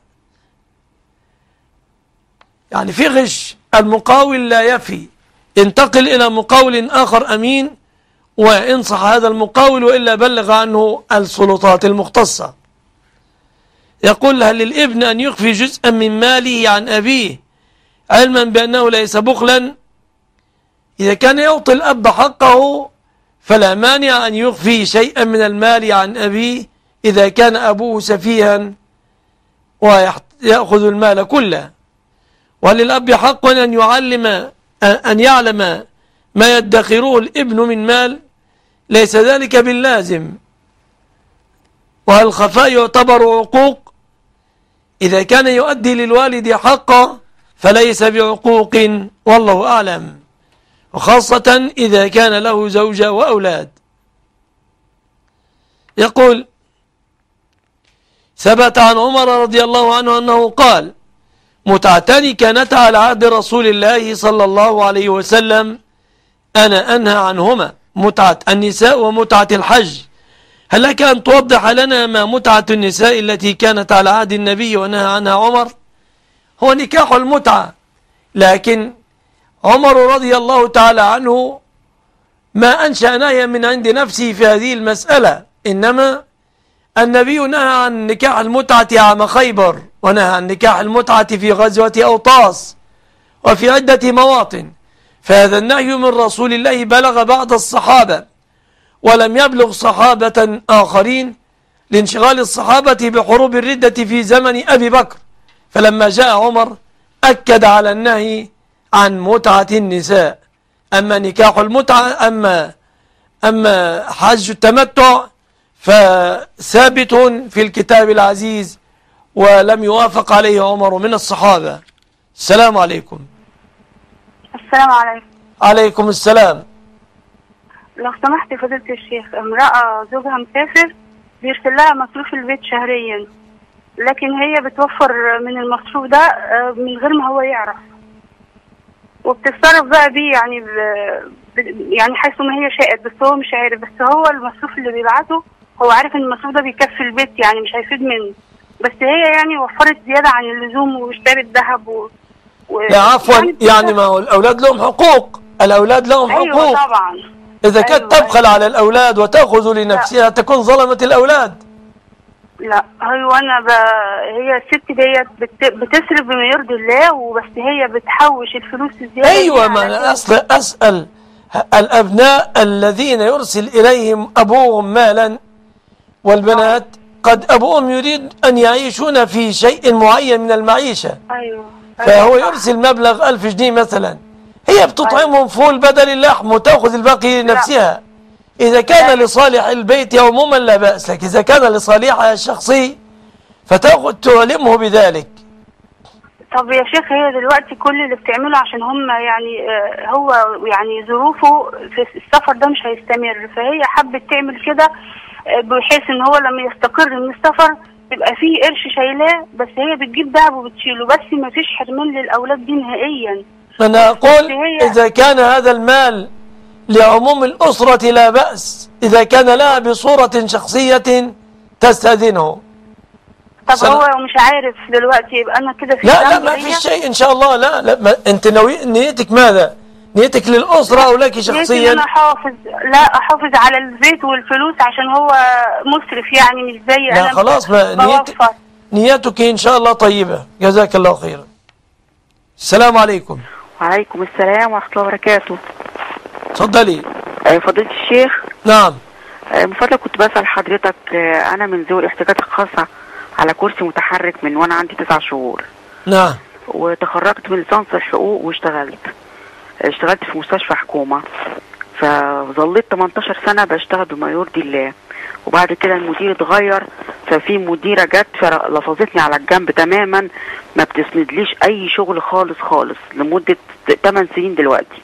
يعني في غش، المقاول لا يفي، انتقل إلى مقاول آخر أمين وانصح هذا المقاول، وإلا بلغ عنه السلطات المختصة. يقول هل للابن أن يخفي جزءا من ماله عن أبيه علما بأنه ليس بخلا؟ إذا كان يعطي الأب حقه فلا مانع أن يخفي شيئا من المال عن أبيه إذا كان أبوه سفيها ويأخذ المال كله. وللأب حق أن يعلم ما يدخره الابن من مال؟ ليس ذلك باللازم. والخفاء يعتبر عقوق؟ إذا كان يؤدي للوالد حقا فليس بعقوق، والله أعلم، وخاصة إذا كان له زوجة وأولاد. يقول: ثبت عن عمر رضي الله عنه أنه قال: متعتان كانتا على عهد رسول الله صلى الله عليه وسلم أنا أنهى عنهما، متعة النساء ومتعة الحج. هل لك أن توضح لنا ما متعة النساء التي كانت على عهد النبي ونهى عنها عمر؟ هو نكاح المتعة، لكن عمر رضي الله تعالى عنه ما أنشأ نهيا من عند نفسه في هذه المسألة، إنما النبي نهى عن نكاح المتعة عام خيبر، ونهى عن نكاح المتعة في غزوة أوطاس وفي عدة مواطن، فهذا النهي من رسول الله بلغ بعض الصحابة ولم يبلغ صحابة آخرين لانشغال الصحابة بحروب الردة في زمن أبي بكر، فلما جاء عمر أكد على النهي عن متعة النساء. أما نكاح المتعة أما حج التمتع فثابت في الكتاب العزيز ولم يوافق عليه عمر من الصحابة. السلام عليكم. السلام عليكم. عليكم السلام. لو سمحت فضيلة الشيخ، امرأة زوجها مسافر بيرسل لها مصروف البيت شهريا، لكن هي بتوفر من المصروف ده من غير ما هو يعرف، وبتتصرف بقى بيه يعني حيث ما هي شاءت، بس هو مش عارف. بس هو المصروف اللي بيبعته هو عارف ان المصروف ده بيكفي البيت، يعني مش هيفيد منه، بس هي يعني وفرت زيادة عن اللزوم واشترت ذهب لا عفوا، يعني ما هو الأولاد لهم حقوق، الأولاد لهم حقوق. أيوة طبعا. إذا كانت تبخل على الأولاد وتأخذ لنفسها تكون ظلمت الأولاد. لا أيوة، هي الست ديت بتصرف بما يرضي الله، وبس هي بتحوش الفلوس الزيادة. أيوة، ما أنا أسأل الأبناء الذين يرسل إليهم أبوهم مالا، والبنات قد أبوهم يريد أن يعيشون في شيء معين من المعيشة. أيوة. فهو يرسل مبلغ 1000 جنيه مثلا، هي بتطعمهم فول بدل اللحم وتأخذ الباقي لنفسها. إذا كان لصالح البيت عموما لا بأس لك، إذا كان لصالحها الشخصي فتأخذ تعلمه بذلك. طب يا شيخ، هي دلوقتي كل اللي بتعمله عشان هم يعني هو يعني ظروفه في السفر ده مش هيستمر، فهي حبت تعمل كده بحيث ان هو لما يستقر من السفر تبقى فيه قرش شايلاه، بس هي بتجيب دهب وبتشيله، بس ما فيش حرمان للأولاد دي نهائيا. أنا أقول إذا كان هذا المال لعموم الأسرة لا بأس، إذا كان لها بصورة شخصية تستأذنه. طب هو مش عارف دلوقتي، يبقى أنا كده في لا ما في شيء إن شاء الله. لا ما أنت نيتك ماذا؟ نيتك للأسرة أو لك شخصيا؟ أنا أحافظ على البيت والفلوس عشان هو مسرف، يعني مش زي لا أنا. خلاص، ما نيتك إن شاء الله طيبة، جزاك الله خيرا. السلام عليكم. وعليكم السلام ورحمة الله وبركاته. اتفضلي. فضيلة الشيخ. نعم. من فضلك كنت بسأل حضرتك، أنا من ذوي الاحتياجات الخاصة على كرسي متحرك من وأنا عندي 9 شهور. نعم. وتخرجت من ليسانس الحقوق واشتغلت في مستشفى حكومة، فظليت 18 سنة بشتغل بما يرضي الله. وبعد كده المدير اتغير، ففي مديرة جت فلفظتني على الجنب تماما، ما بتسندليش أي شغل خالص لمدة 8 سنين دلوقتي.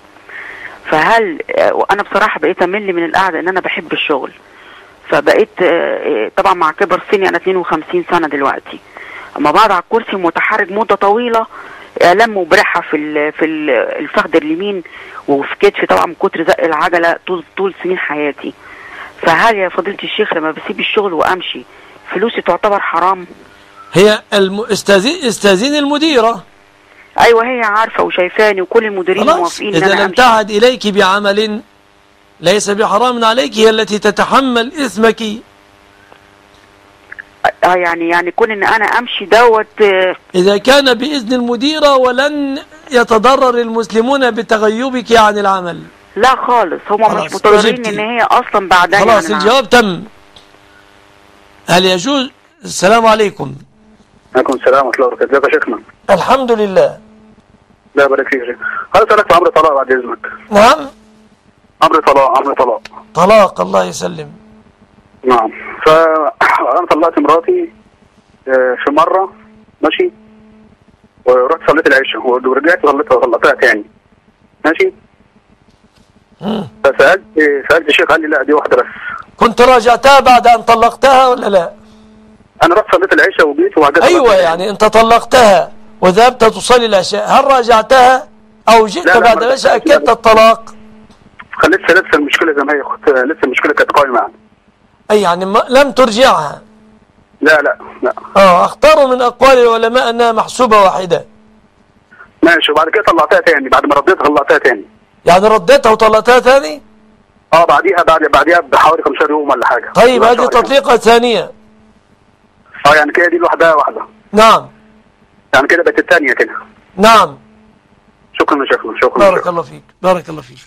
فهل وانا بصراحه بقيت امل من القعده، ان انا بحب الشغل، فبقيت طبعا مع كبر سني، انا 52 سنه دلوقتي، اما بقعد على الكرسي متحرك مده طويله الم وبرحه في الفخذ اليمين وفي كتفي طبعا من كتر زق العجله طول سنين حياتي. فهل يا فضيله الشيخ لما بسيب الشغل وامشي فلوسي تعتبر حرام؟ هي استاذين المديره. ايوه هي عارفه وشايفاني وكل المديرين موافقين. اذا لم تعهد اليك بعمل ليس بحرام عليك، هي التي تتحمل اثمك. يعني كون ان انا امشي دوت اذا كان باذن المديره، ولن يتضرر المسلمون بتغيبك عن العمل. لا خالص، هم مش مضطرين ان هي اصلا بعدها. خلاص يعني الجواب تم. هل يجوز؟ السلام عليكم. عليكم السلام ورحمة الله وبركاته. ازيك يا شيخنا؟ الحمد لله. لا بارك فيك يا شيخ. عايز اسالك في امر طلاق بعد اذنك. نعم. امر طلاق. طلاق، الله يسلم. نعم. فانا طلقت مراتي في مره ماشي، ورحت صليت العشاء ورجعت طلقتها تاني ماشي. فسالت الشيخ قال لي لا دي واحده بس. كنت راجعتها بعد ان طلقتها ولا لا؟ انا رحت صليت العشاء وجيت وبعدين ايوه يعني انت طلقتها وذهبت تصلي العشاء، هل راجعتها او جئت بعد العشاء اكدت الطلاق؟ خليتها لسه المشكله زي ما هي، لسه المشكله كانت قائمه يعني. اي يعني لم ترجعها؟ لا. اختاروا من اقوال العلماء انها محسوبه واحده. ماشي. وبعد كده طلعتها تاني، بعد ما رديتها طلعتها تاني. يعني رديتها وطلقتها تاني؟ بعديها بحوالي 15 يوم ولا حاجه. طيب هذه تطليقه ثانيه. يعني كده دي لوحدها واحده. نعم. يعني كده بقت الثانيه كده. نعم. شكرا يا شيخنا. شكرا. بارك الله فيك. بارك الله فيك.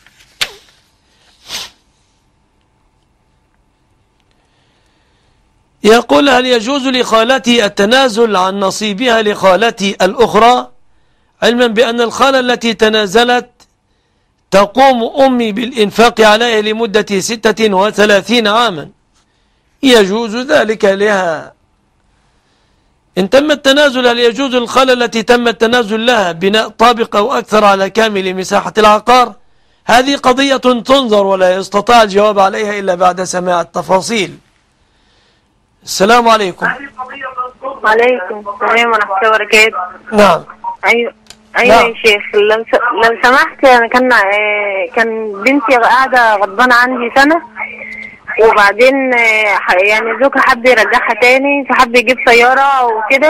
يقول هل يجوز لخالتي التنازل عن نصيبها لخالتي الأخرى، علما بأن الخالة التي تنازلت تقوم أمي بالإنفاق عليها لمدة 36 عاما، يجوز ذلك لها؟ إن تم التنازل هل يجوز الخالة التي تم التنازل لها بناء طابق أو أكثر على كامل مساحة العقار؟ هذه قضية تنظر ولا يستطاع الجواب عليها إلا بعد سماع التفاصيل. السلام عليكم. وعليكم السلام ورحمة الله وبركاته. نعم. أيوة نعم. يا شيخ، لو سمحت، أنا كان بنتي قاعدة غضبانة عندي سنة، وبعدين يعني زوجها حب يرجعها تاني، فحب يجيب سيارة وكده،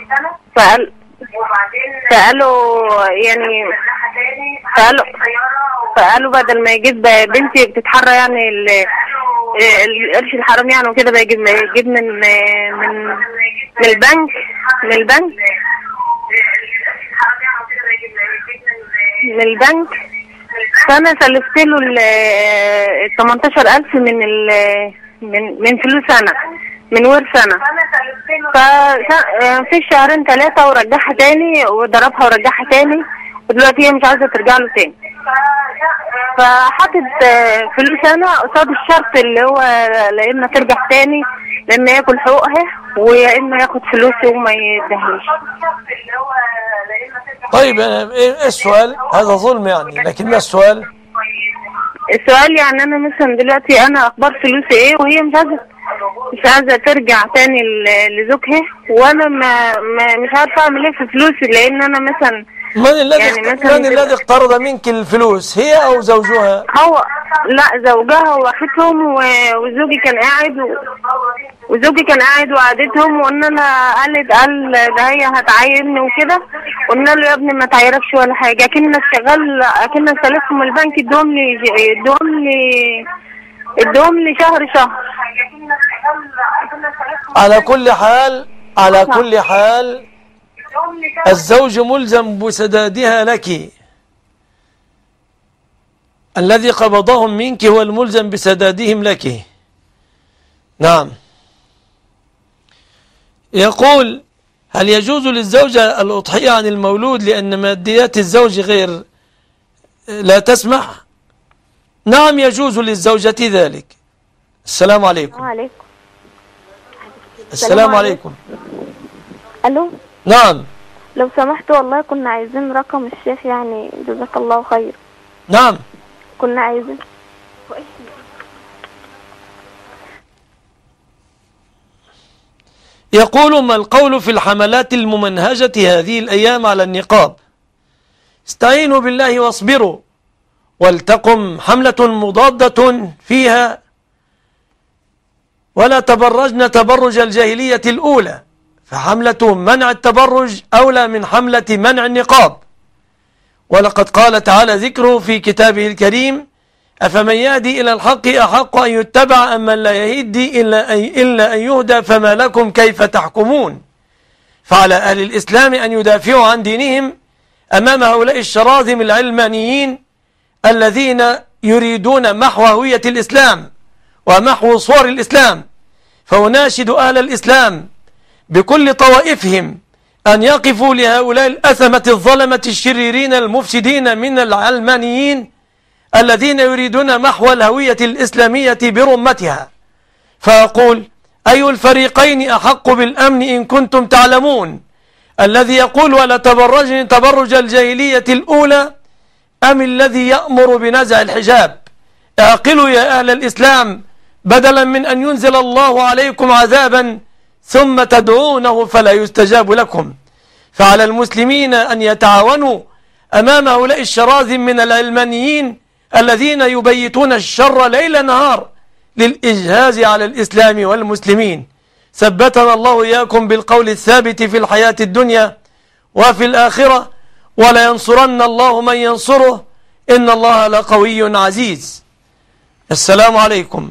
فقالوا بدل ما يجيب بنتي بتتحرى يعني القرش الحرام يعني وكده، بيجيب من البنك. فانا سلفت له ال 18000 من فلوس انا، من ورث انا. في شهرين 3 ورجعها تاني وضربها ورجعها تاني، ودلوقتي هي مش عايزه ترجع له تاني. فحطت فلوس انا قصاد الشرط اللي هو لا اما ترجع تاني، لا اما ياكل حقوقها، ويا اما ياخد فلوسي وما يدهليش. طيب ايه السؤال؟ هذا ظلم يعني، لكن ما السؤال؟ السؤال يعني انا مثلا دلوقتي انا اخبار فلوسي ايه، وهي مش عايزه ترجع تاني لزوجها، وانا مش عارفه اعمل ايه في فلوسي، لان انا مثلا من الذي اقترض منك الفلوس، هي او زوجها؟ هو لا، زوجها واخدهم، وزوجي كان قاعد وقعدتهم، وقلنا لها قال ده هي هتعايرني وكده، قلنا له يا ابني ما تعايركش ولا حاجه، اكنك سالفهم البنك ادهم لي شهر. على كل حال الزوج ملزم بسدادها لك، الذي قبضهم منك هو الملزم بسدادهم لك. نعم. يقول هل يجوز للزوجة الأضحية عن المولود لأن ماديات الزوج لا تسمح؟ نعم يجوز للزوجة ذلك. السلام عليكم. السلام عليكم. ألو. نعم. لو سمحت والله كنا عايزين رقم الشيخ، يعني جزاك الله خير. نعم. كنا عايزين. يقول ما القول في الحملات الممنهجة هذه الأيام على النقاب؟ استعينوا بالله واصبروا، ولتقم حملة مضادة فيها، ولا تبرجن تبرج الجاهلية الأولى، فحملة منع التبرج أولى من حملة منع النقاب. ولقد قال تعالى ذكره في كتابه الكريم: أفمن يهدي إلى الحق أحق أن يتبع أم من لا يهدي إلا أن يهدى فما لكم كيف تحكمون. فعلى أهل الإسلام أن يدافعوا عن دينهم أمام هؤلاء الشراذم العلمانيين الذين يريدون محو هوية الإسلام ومحو صور الإسلام. فأناشد أهل الإسلام بكل طوائفهم أن يقفوا لهؤلاء الأثمة الظلمة الشريرين المفسدين من العلمانيين الذين يريدون محو الهوية الإسلامية برمتها. فأقول: أي الفريقين أحق بالأمن إن كنتم تعلمون؟ الذي يقول ولا تبرجن تبرج الجاهلية الأولى، أم الذي يأمر بنزع الحجاب؟ اعقلوا يا أهل الإسلام، بدلا من أن ينزل الله عليكم عذابا ثم تدعونه فلا يستجاب لكم. فعلى المسلمين أن يتعاونوا أمام هؤلاء الشراذم من العلمانيين الذين يبيتون الشر ليل نهار للإجهاز على الإسلام والمسلمين. ثبتنا الله إياكم بالقول الثابت في الحياة الدنيا وفي الآخرة، ولا ينصرن الله من ينصره، إن الله لقوي عزيز. السلام عليكم.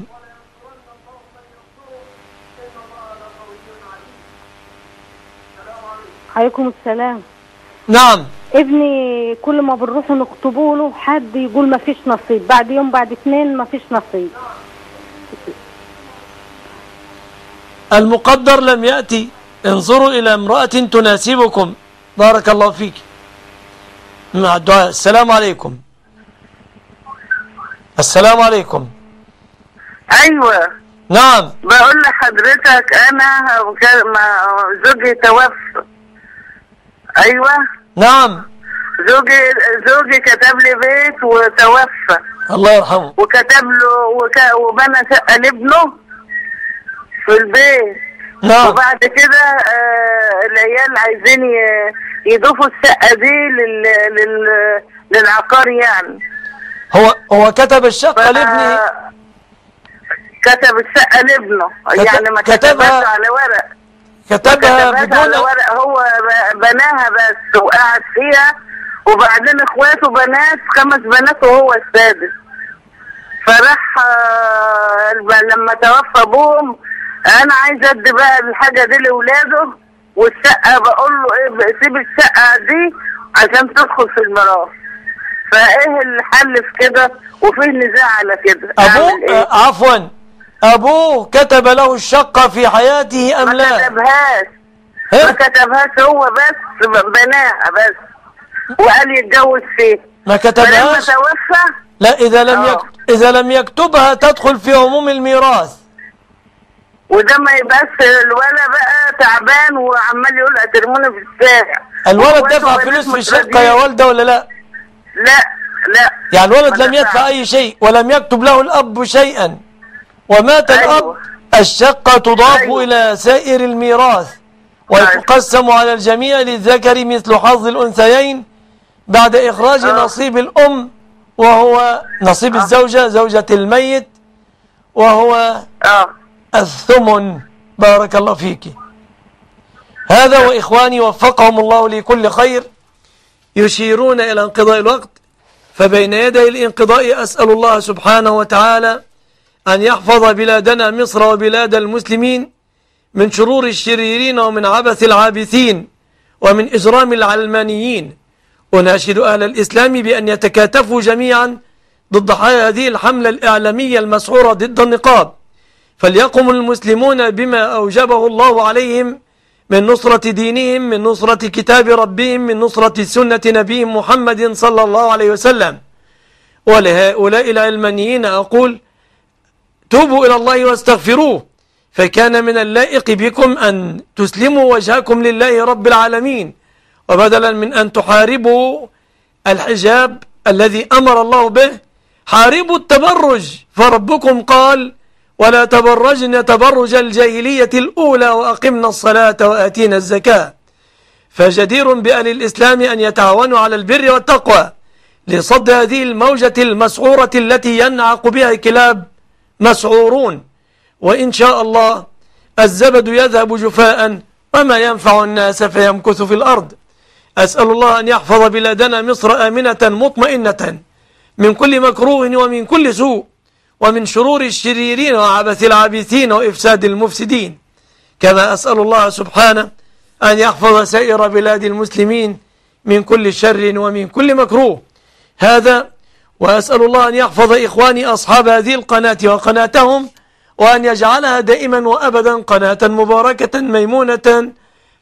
عليكم السلام. نعم. ابني كل ما بنروح نخطبوا له حد يقول ما فيش نصيب، بعد يوم بعد 2 ما فيش نصيب. المقدر لم يأتي. انظروا إلى امرأة تناسبكم. بارك الله فيك. مع الدعاء. السلام عليكم. السلام عليكم. ايوه. نعم. بقول لحضرتك انا زوجي توفى. ايوه. نعم. زوجي كتب لي بيت وتوفى. الله يرحمه. وكتب له وبنى شقه لابنه في البيت. نعم. وبعد كده العيال عايزين يضيفوا الشقه دي للعقار يعني. هو كتب الشقه لابنه. كتب الشقه لابنه يعني ما كتبهاش على ورق. كتبها بدون على ورق، هو بناها بس وقعد فيها، وبعدين اخواته بنات 5 بنات وهو السادس. فراح لما توفى ابوهم انا عايزه ادي بقى الحاجه دي لاولاده، والشقه بقول له ايه سيب الشقه دي عشان تدخل في الميراث. فايه الحل في كده؟ وفيه نزاع على كده. ابوه إيه؟ عفوا، ابوه كتب له الشقه في حياته ام لا؟ ما كتبهاش هو بس بناها بس، وقال يتجوز فيه. ما كتبهاش. فلما توفى لا، اذا لم يكتبها تدخل في عموم الميراث. وده ما يبقاش الولد بقى تعبان وعمال يقول هترموني في الشارع. الولد دفع فلوس في الشقه يا والده ولا لا؟ لا. يعني الولد لم يدفع اي شيء ولم يكتب له الاب شيئا، ومات الاب، الشقه تضاف الى سائر الميراث ويقسم على الجميع للذكر مثل حظ الانثيين بعد اخراج نصيب الام وهو نصيب الزوجه، زوجه الميت، وهو الثمن. بارك الله فيك. هذا وإخواني وفقهم الله لكل خير يشيرون إلى انقضاء الوقت، فبين يدي الانقضاء أسأل الله سبحانه وتعالى أن يحفظ بلادنا مصر وبلاد المسلمين من شرور الشريرين ومن عبث العابثين ومن إجرام العلمانيين. أناشد أهل الإسلام بأن يتكاتفوا جميعا ضد هذه الحملة الإعلامية المسعورة ضد النقاب، فليقم المسلمون بما أوجبه الله عليهم من نصرة دينهم، من نصرة كتاب ربهم، من نصرة سنة نبيهم محمد صلى الله عليه وسلم. ولهؤلاء العلمانيين أقول: توبوا إلى الله واستغفروه، فكان من اللائق بكم أن تسلموا وجهكم لله رب العالمين، وبدلا من أن تحاربوا الحجاب الذي أمر الله به حاربوا التبرج، فربكم قال: ولا تبرجن تبرج الجاهلية الأولى وأقمنا الصلاة وآتينا الزكاة. فجدير بأهل الإسلام أن يتعاونوا على البر والتقوى لصد هذه الموجة المسعورة التي ينعق بها كلاب مسعورون. وإن شاء الله الزبد يذهب جفاء وما ينفع الناس فيمكث في الأرض. أسأل الله أن يحفظ بلادنا مصر آمنة مطمئنة من كل مكروه ومن كل سوء ومن شرور الشريرين وعبث العابثين وإفساد المفسدين. كما أسأل الله سبحانه أن يحفظ سائر بلاد المسلمين من كل شر ومن كل مكروه. هذا وأسأل الله أن يحفظ إخواني أصحاب هذه القناة وقناتهم، وأن يجعلها دائما وأبدا قناة مباركة ميمونة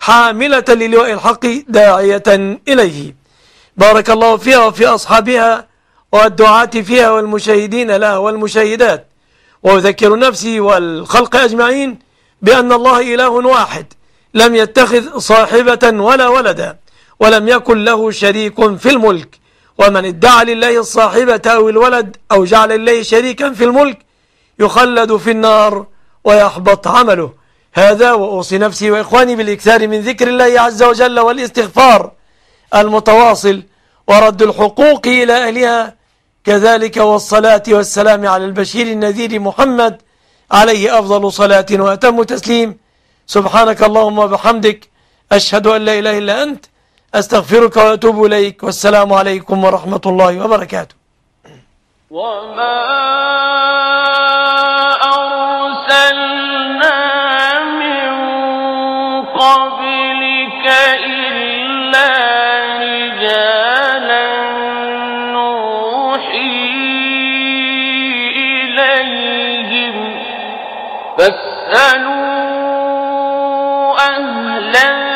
حاملة للواء الحق داعية إليه. بارك الله فيها وفي أصحابها والدعاة فيها والمشاهدين لها والمشاهدات. وأذكر نفسي والخلق أجمعين بأن الله إله واحد لم يتخذ صاحبة ولا ولدا ولم يكن له شريك في الملك، ومن ادعى لله الصاحبة أو الولد أو جعل الله شريكا في الملك يخلد في النار ويحبط عمله. هذا وأوصي نفسي وإخواني بالإكثار من ذكر الله عز وجل والاستغفار المتواصل ورد الحقوق إلى أهلها، كذلك والصلاة والسلام على البشير النذير محمد عليه أفضل صلاة وأتم تسليم. سبحانك اللهم وبحمدك، أشهد أن لا إله إلا أنت، أستغفرك وأتوب إليك، والسلام عليكم ورحمة الله وبركاته. وما أرسلنا من قبلك إلا رجالا نوحي إليهم فاسألوا أهل